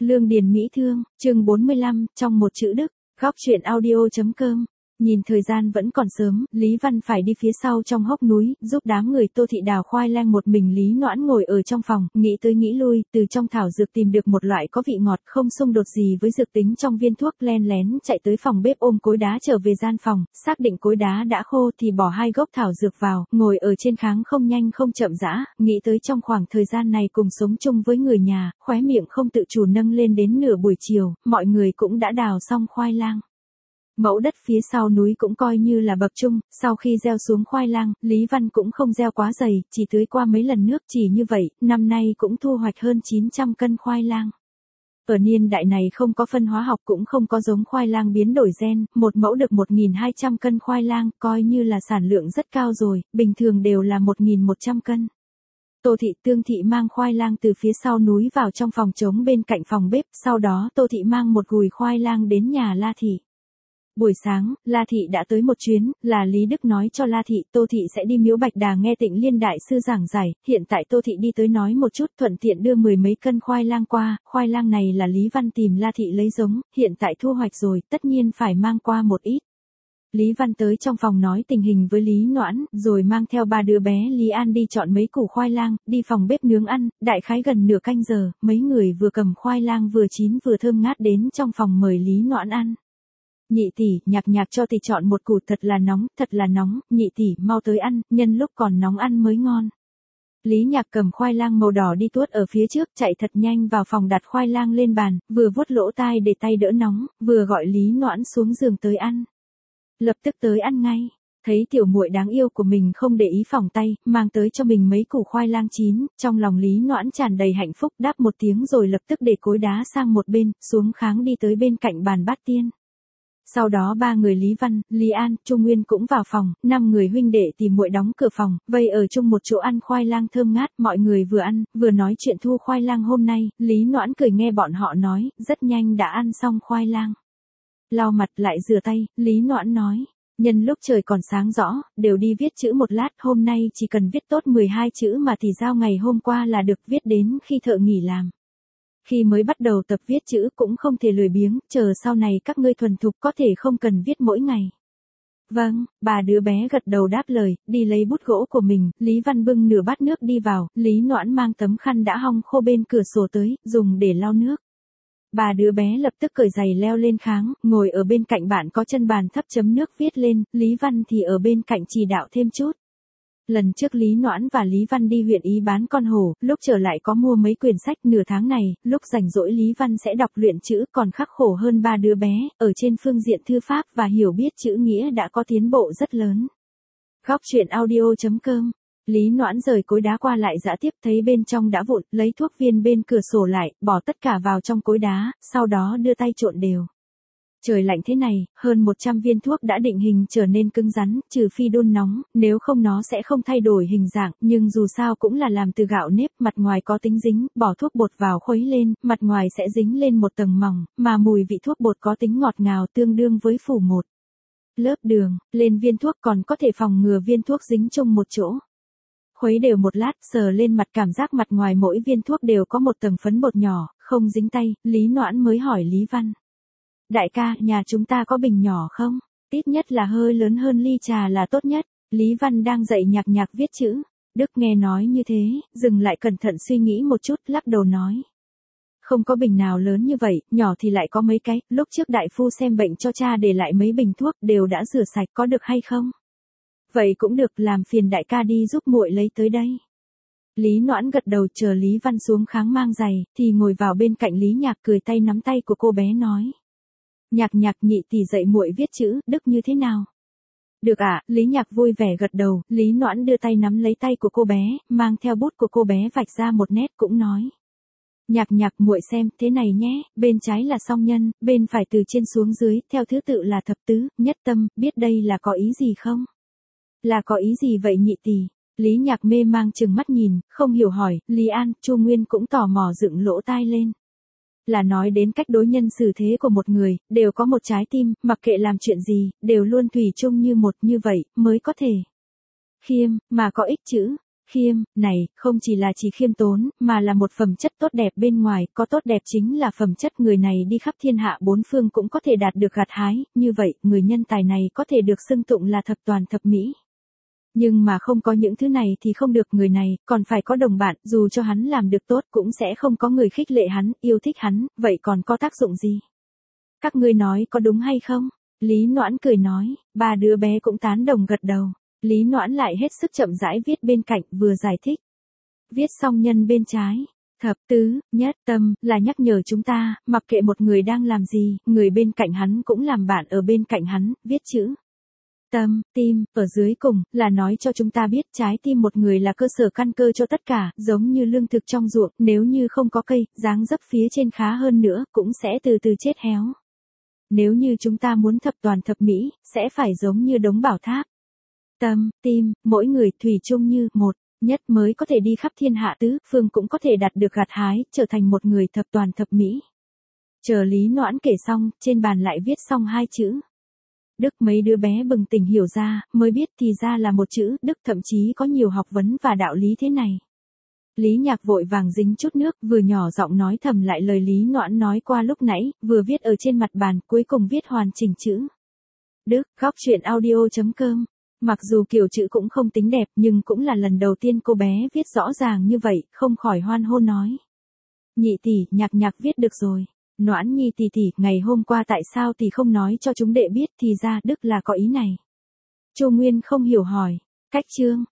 Lương Điền Mỹ Thương, chương 45, trong một chữ Đức, góc truyện audio.com. Nhìn thời gian vẫn còn sớm, Lý Văn phải đi phía sau trong hốc núi, giúp đám người Tô Thị đào khoai lang. Một mình Lý Noãn ngồi ở trong phòng, nghĩ tới nghĩ lui, từ trong thảo dược tìm được một loại có vị ngọt không xung đột gì với dược tính trong viên thuốc, len lén chạy tới phòng bếp ôm cối đá trở về gian phòng, xác định cối đá đã khô thì bỏ 2 gốc thảo dược vào, ngồi ở trên kháng không nhanh không chậm rãi, nghĩ tới trong khoảng thời gian này cùng sống chung với người nhà, khóe miệng không tự chủ nâng lên. Đến nửa buổi chiều, mọi người cũng đã đào xong khoai lang. Mẫu đất phía sau núi cũng coi như là bậc trung, sau khi gieo xuống khoai lang, Lý Văn cũng không gieo quá dày, chỉ tưới qua mấy lần nước, chỉ như vậy, năm nay cũng thu hoạch hơn 900 cân khoai lang. Ở niên đại này không có phân hóa học cũng không có giống khoai lang biến đổi gen, một mẫu được 1.200 cân khoai lang, coi như là sản lượng rất cao rồi, bình thường đều là 1.100 cân. Tô Thị, Tương Thị mang khoai lang từ phía sau núi vào trong phòng trống bên cạnh phòng bếp, sau đó Tô Thị mang một gùi khoai lang đến nhà La Thị. Buổi sáng, La Thị đã tới một chuyến, là Lý Đức nói cho La Thị, Tô Thị sẽ đi Miếu Bạch Đà nghe Tịnh Liên đại sư giảng giải, hiện tại Tô Thị đi tới nói một chút, thuận tiện đưa 10 mấy cân khoai lang qua, khoai lang này là Lý Văn tìm La Thị lấy giống, hiện tại thu hoạch rồi, tất nhiên phải mang qua một ít. Lý Văn tới trong phòng nói tình hình với Lý Noãn, rồi mang theo 3 đứa bé Lý An đi chọn mấy củ khoai lang, đi phòng bếp nướng ăn, đại khái gần nửa canh giờ, mấy người vừa cầm khoai lang vừa chín vừa thơm ngát đến trong phòng mời Lý Noãn ăn. Nhị tỷ, nhạc cho tỷ chọn một củ thật là nóng, nhị tỷ, mau tới ăn, nhân lúc còn nóng ăn mới ngon. Lý Nhạc cầm khoai lang màu đỏ đi tuốt ở phía trước, chạy thật nhanh vào phòng đặt khoai lang lên bàn, vừa vuốt lỗ tai để tay đỡ nóng, vừa gọi Lý Noãn xuống giường tới ăn. Lập tức tới ăn ngay. Thấy tiểu muội đáng yêu của mình không để ý phỏng tay, mang tới cho mình mấy củ khoai lang chín, trong lòng Lý Noãn tràn đầy hạnh phúc, đáp một tiếng rồi lập tức để cối đá sang một bên, xuống kháng đi tới bên cạnh bàn bát tiên. Sau đó 3 người Lý Văn, Lý An, Trung Nguyên cũng vào phòng, 5 người huynh đệ tìm muội đóng cửa phòng, vây ở chung một chỗ ăn khoai lang thơm ngát, mọi người vừa ăn, vừa nói chuyện thu khoai lang hôm nay, Lý Noãn cười nghe bọn họ nói, rất nhanh đã ăn xong khoai lang. Lau mặt lại rửa tay, Lý Noãn nói, nhân lúc trời còn sáng rõ, đều đi viết chữ một lát, hôm nay chỉ cần viết tốt 12 chữ mà thì giao ngày hôm qua là được, viết đến khi thợ nghỉ làm. Khi mới bắt đầu tập viết chữ cũng không thể lười biếng, chờ sau này các ngươi thuần thục có thể không cần viết mỗi ngày. Vâng, 3 đứa bé gật đầu đáp lời, đi lấy bút gỗ của mình, Lý Văn bưng nửa bát nước đi vào, Lý Noãn mang tấm khăn đã hong khô bên cửa sổ tới, dùng để lau nước. 3 đứa bé lập tức cởi giày leo lên kháng, ngồi ở bên cạnh bạn có chân bàn thấp chấm nước viết lên, Lý Văn thì ở bên cạnh chỉ đạo thêm chút. Lần trước Lý Noãn và Lý Văn đi huyện Ý bán con hổ, lúc trở lại có mua mấy quyển sách, nửa tháng này, lúc rảnh rỗi Lý Văn sẽ đọc luyện chữ, còn khắc khổ hơn 3 đứa bé, ở trên phương diện thư pháp và hiểu biết chữ nghĩa đã có tiến bộ rất lớn. Góc truyện audio.com. Lý Noãn rời cối đá qua lại dã tiếp, thấy bên trong đã vụn, lấy thuốc viên bên cửa sổ lại, bỏ tất cả vào trong cối đá, sau đó đưa tay trộn đều. Trời lạnh thế này, hơn 100 viên thuốc đã định hình trở nên cứng rắn, trừ phi đun nóng, nếu không nó sẽ không thay đổi hình dạng, nhưng dù sao cũng là làm từ gạo nếp, mặt ngoài có tính dính, bỏ thuốc bột vào khuấy lên, mặt ngoài sẽ dính lên một tầng mỏng, mà mùi vị thuốc bột có tính ngọt ngào tương đương với phủ một lớp đường, lên viên thuốc, còn có thể phòng ngừa viên thuốc dính chung một chỗ. Khuấy đều một lát, sờ lên mặt, cảm giác mặt ngoài mỗi viên thuốc đều có một tầng phấn bột nhỏ, không dính tay, Lý Noãn mới hỏi Lý Văn. Đại ca, nhà chúng ta có bình nhỏ không? Ít nhất là hơi lớn hơn ly trà là tốt nhất. Lý Văn đang dạy Nhạc viết chữ. Đức nghe nói như thế, dừng lại cẩn thận suy nghĩ một chút, lắc đầu nói. Không có bình nào lớn như vậy, nhỏ thì lại có mấy cái, lúc trước đại phu xem bệnh cho cha để lại mấy bình thuốc, đều đã rửa sạch, có được hay không? Vậy cũng được, làm phiền đại ca đi giúp muội lấy tới đây. Lý Noãn gật đầu, chờ Lý Văn xuống kháng mang giày, thì ngồi vào bên cạnh Lý Nhạc, cười tay nắm tay của cô bé nói. Nhạc nhị tỷ dạy muội viết chữ, Đức như thế nào? Được ạ, Lý Nhạc vui vẻ gật đầu, Lý Noãn đưa tay nắm lấy tay của cô bé, mang theo bút của cô bé vạch ra một nét cũng nói. Nhạc muội xem, thế này nhé, bên trái là song nhân, bên phải từ trên xuống dưới, theo thứ tự là thập tứ, nhất tâm, biết đây là có ý gì không? Là có ý gì vậy nhị tỷ? Lý Nhạc mê mang chừng mắt nhìn, không hiểu hỏi, Lý An, Chu Nguyên cũng tò mò dựng lỗ tai lên. Là nói đến cách đối nhân xử thế của một người, đều có một trái tim, mặc kệ làm chuyện gì, đều luôn thủy chung như một, như vậy, mới có thể khiêm, mà có ích chữ. Khiêm, này, không chỉ là chỉ khiêm tốn, mà là một phẩm chất tốt đẹp bên ngoài, có tốt đẹp chính là phẩm chất người này đi khắp thiên hạ bốn phương cũng có thể đạt được gặt hái, như vậy, người nhân tài này có thể được xưng tụng là thập toàn thập mỹ. Nhưng mà không có những thứ này thì không được, người này, còn phải có đồng bạn, dù cho hắn làm được tốt cũng sẽ không có người khích lệ hắn, yêu thích hắn, vậy còn có tác dụng gì? Các ngươi nói có đúng hay không? Lý Noãn cười nói, ba đứa bé cũng tán đồng gật đầu. Lý Noãn lại hết sức chậm rãi viết bên cạnh, vừa giải thích. Viết xong nhân bên trái. Thập tứ, nhất tâm, là nhắc nhở chúng ta, mặc kệ một người đang làm gì, người bên cạnh hắn cũng làm bạn ở bên cạnh hắn, viết chữ. Tâm, tim, ở dưới cùng, là nói cho chúng ta biết trái tim một người là cơ sở căn cơ cho tất cả, giống như lương thực trong ruộng, nếu như không có cây, dáng dấp phía trên khá hơn nữa, cũng sẽ từ từ chết héo. Nếu như chúng ta muốn thập toàn thập mỹ, sẽ phải giống như đống bảo tháp. Tâm, tim, mỗi người thủy chung như một, nhất mới có thể đi khắp thiên hạ tứ, phương cũng có thể đạt được gặt hái, trở thành một người thập toàn thập mỹ. Chờ Lý Noãn kể xong, trên bàn lại viết xong hai chữ. Đức, mấy đứa bé bừng tỉnh hiểu ra, mới biết thì ra là một chữ, Đức, thậm chí có nhiều học vấn và đạo lý thế này. Lý Nhạc vội vàng dính chút nước, vừa nhỏ giọng nói thầm lại lời Lý Noãn nói qua lúc nãy, vừa viết ở trên mặt bàn, cuối cùng viết hoàn chỉnh chữ. Đức, góc truyện audio.com. Mặc dù kiểu chữ cũng không tính đẹp, nhưng cũng là lần đầu tiên cô bé viết rõ ràng như vậy, không khỏi hoan hô nói. Nhị tỷ, Nhạc viết được rồi. Noãn Nhi tỷ tỷ, ngày hôm qua tại sao tỷ không nói cho chúng đệ biết, thì ra Đức là có ý này. Chu Nguyên không hiểu hỏi. Cách chương.